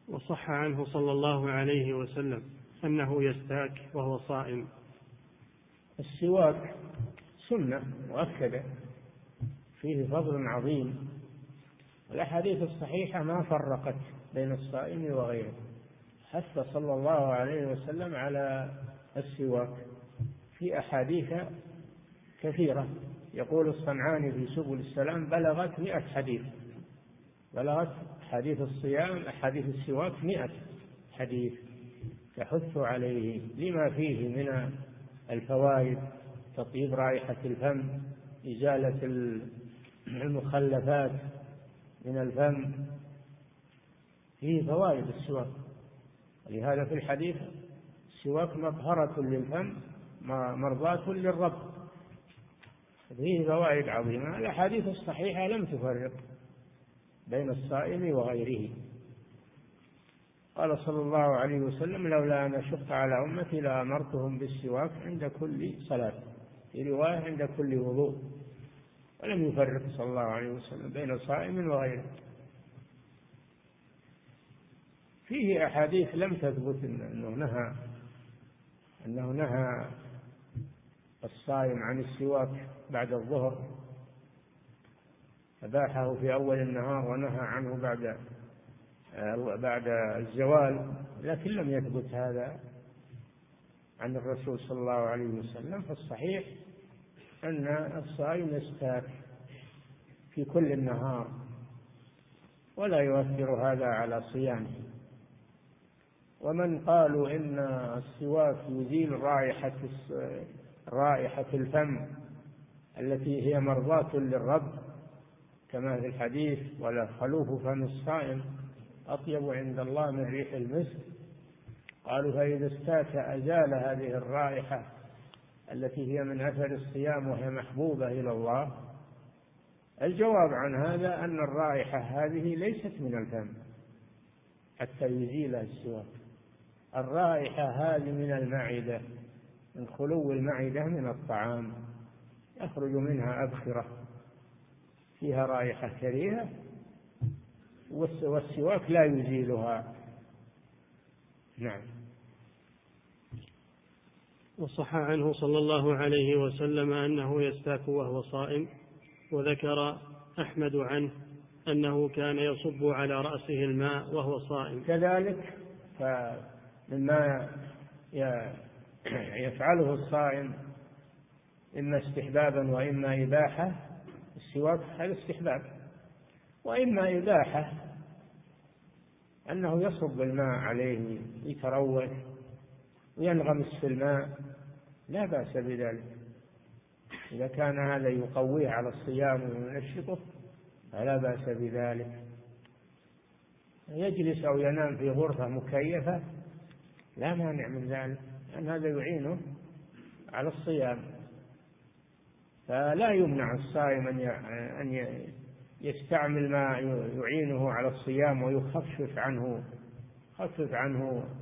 وصح عنه صلى الله عليه وسلم أنه يستاك وهو صائم. السواك سنة مؤكدة فيه فضل عظيم، الأحاديث الصحيحة ما فرقت بين الصائم وغيره، حث صلى الله عليه وسلم على السواك في أحاديث كثيرة. يقول الصنعاني في سبل السلام بلغت 100 حديث، بلغت حديث الصيام أحاديث السواك 100 حديث تحث عليه لما فيه من الفوائد، تطيب رائحة الفم، إزالة المخلفات من الفم، فيه فوائد السواك. ولهذا في الحديث السواك مطهرة للفم مرضاة للرب، فيه فوائد عظيمة. الأحاديث الصحيحة لم تفرق بين الصائم وغيره. قال صلى الله عليه وسلم لولا أن أشق على أمتي لأمرتهم بالسواك عند كل صلاة، في رواية عند كل وضوء، ولم يفرق صلى الله عليه وسلم بين صائم وغيره. فيه أحاديث لم تثبت أنه نهى الصائم عن السواك بعد الظهر، أباحه في أول النهار ونهى عنه بعد الزوال، لكن لم يثبت هذا عن الرسول صلى الله عليه وسلم. فالصحيح أن الصائم يستاك في كل النهار ولا يؤثر هذا على صيامه. ومن قالوا إن السواك يزيل رائحة الفم التي هي مرضاة للرب كما في الحديث ولا خلوف فم الصائم أطيب عند الله من ريح المسك، قالوا فإذا استاك أزال هذه الرائحة التي هي من أثر الصيام وهي محبوبة إلى الله. الجواب عن هذا أن الرائحة هذه ليست من الفم حتى يزيلها السواك، الرائحة هذه من المعدة، من خلو المعدة من الطعام، يخرج منها أبخرة فيها رائحة كريهة، والسواك لا يزيلها. نعم. وصح عنه صلى الله عليه وسلم أنه يستاك وهو صائم. وذكر أحمد عنه أنه كان يصب على رأسه الماء وهو صائم. كذلك فمما يفعله الصائم إما استحبابا وإما إباحة، السواك هذا استحباب، وإما إباحة أنه يصب الماء عليه يتروح وينغمس في الماء، لا بأس بذلك إذا كان هذا يقويه على الصيام وينشطه فلا بأس بذلك. يجلس أو ينام في غرفة مكيفة لا مانع من ذلك، لأن هذا يعينه على الصيام. فلا يمنع الصائم أن يستعمل ما يعينه على الصيام ويخفف عنه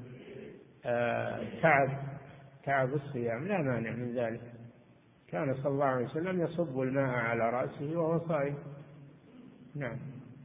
تعب الصيام، لا مانع من ذلك. كان صلى الله عليه وسلم يصب الماء على رأسه وهو صائم. نعم.